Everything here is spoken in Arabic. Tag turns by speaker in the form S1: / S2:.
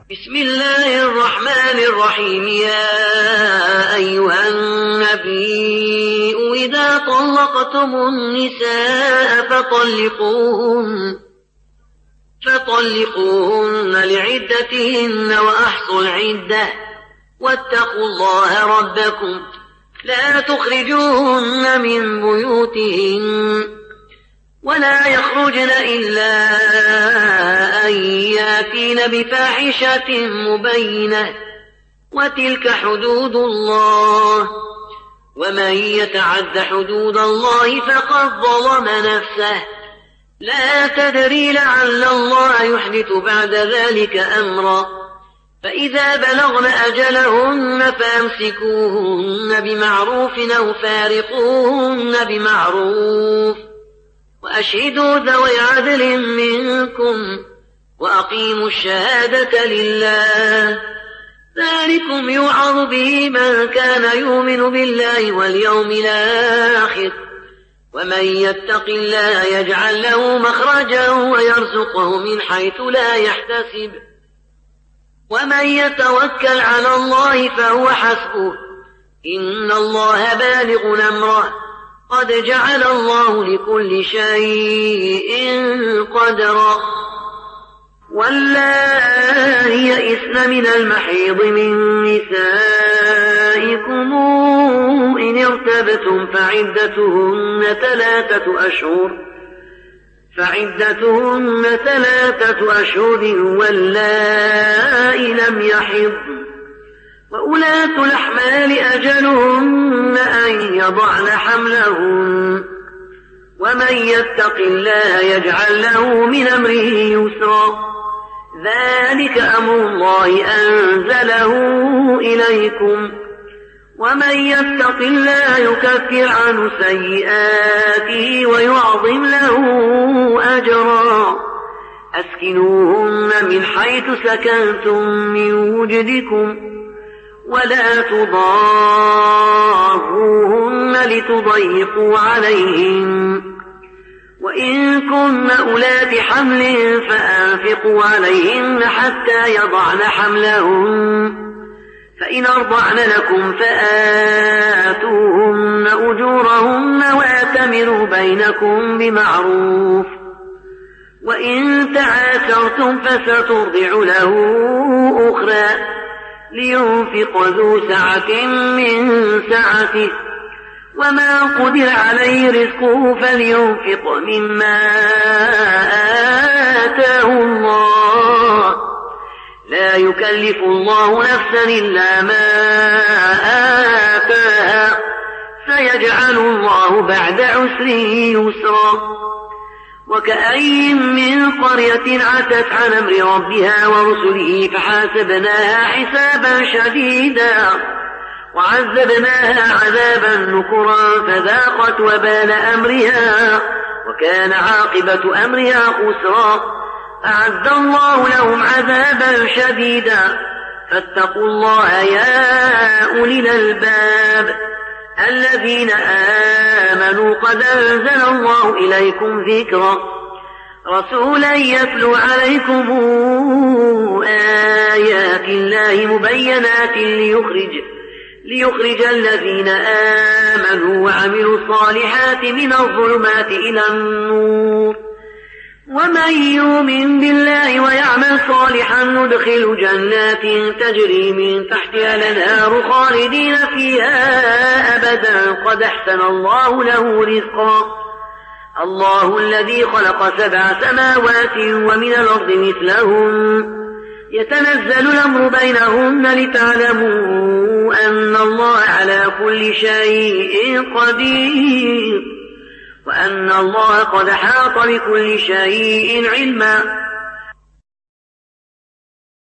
S1: بسم الله الرحمن الرحيم. يا أيها النبي إذا طلقتم النساء فطلقوهن لعدتهن وأحصوا العدة واتقوا الله ربكم لا تخرجوهن من بيوتهن ولا يخرجن إلا أن يأتين بفاحشة مبينة وتلك حدود الله ومن يتعد حدود الله فقد ظلم نفسه لا تدري لعل الله يحدث بعد ذلك أمرا. فإذا بلغن أجلهن فأمسكوهن بمعروف أو فارقوهن بمعروف وأشهدوا ذوي عدل منكم وأقيموا الشهادة لله ذلكم يوعظ به من كان يؤمن بالله واليوم الآخر ومن يتق الله يجعل له مخرجا ويرزقه من حيث لا يحتسب ومن يتوكل على الله فهو حسبه إن الله بالغ أمره قد جعل الله لكل شيء قدرا. واللائي يئسن من المحيض من نسائكم إن ارتبتم فعدتهن 3 أشهر واللائي لم يحضن وأولاة الأحمال أجلهن أن يضعن حملهن ومن يتق الله يجعل له من أمره يسرا ذلك أمر الله أنزله إليكم ومن يتق الله يكفر عنه سيئاته ويعظم له أجرا. أسكنوهن من حيث سكنتم من وجدكم ولا تضاروهن لتضيقوا عليهن وإن كن أولات حمل فأنفقوا عليهن حتى يضعن حملهن فإن أرضعن لكم فآتوهن أجورهن وأتمروا بينكم بمعروف وإن تعاسرتم فسترضع له أخرى لينفق ذو سعة من سعته وما قدر عليه رزقه فلينفق مما آتاه الله لا يكلف الله نفسا إلا ما آتاها سيجعل الله بعد عسر يسرا. وكأين من قرية عتت عن أمر ربها ورسله فحاسبناها حسابا شديدا وعذبناها عذابا نكرا فذاقت وبال أمرها وكان عاقبة أمرها خسرا. أعد الله لهم عذابا شديدا فاتقوا الله يا أولي الألباب الذين آمنوا قد أنزل الله إليكم ذكرا رسولا يتلو عليكم آيات الله مبينات ليخرج الذين آمنوا وعملوا الصالحات من الظلمات إلى النور ومن يؤمن بالله ويعمل صالحا ندخل جنات تجري من تحتها الأنهار خالدين فيها أبدا قد أحسن الله له رزقا. الله الذي خلق 7 سماوات ومن الأرض مثلهن يتنزل الأمر بينهن لتعلموا أن الله على كل شيء قدير وأن الله قد حاط بكل شيء علما.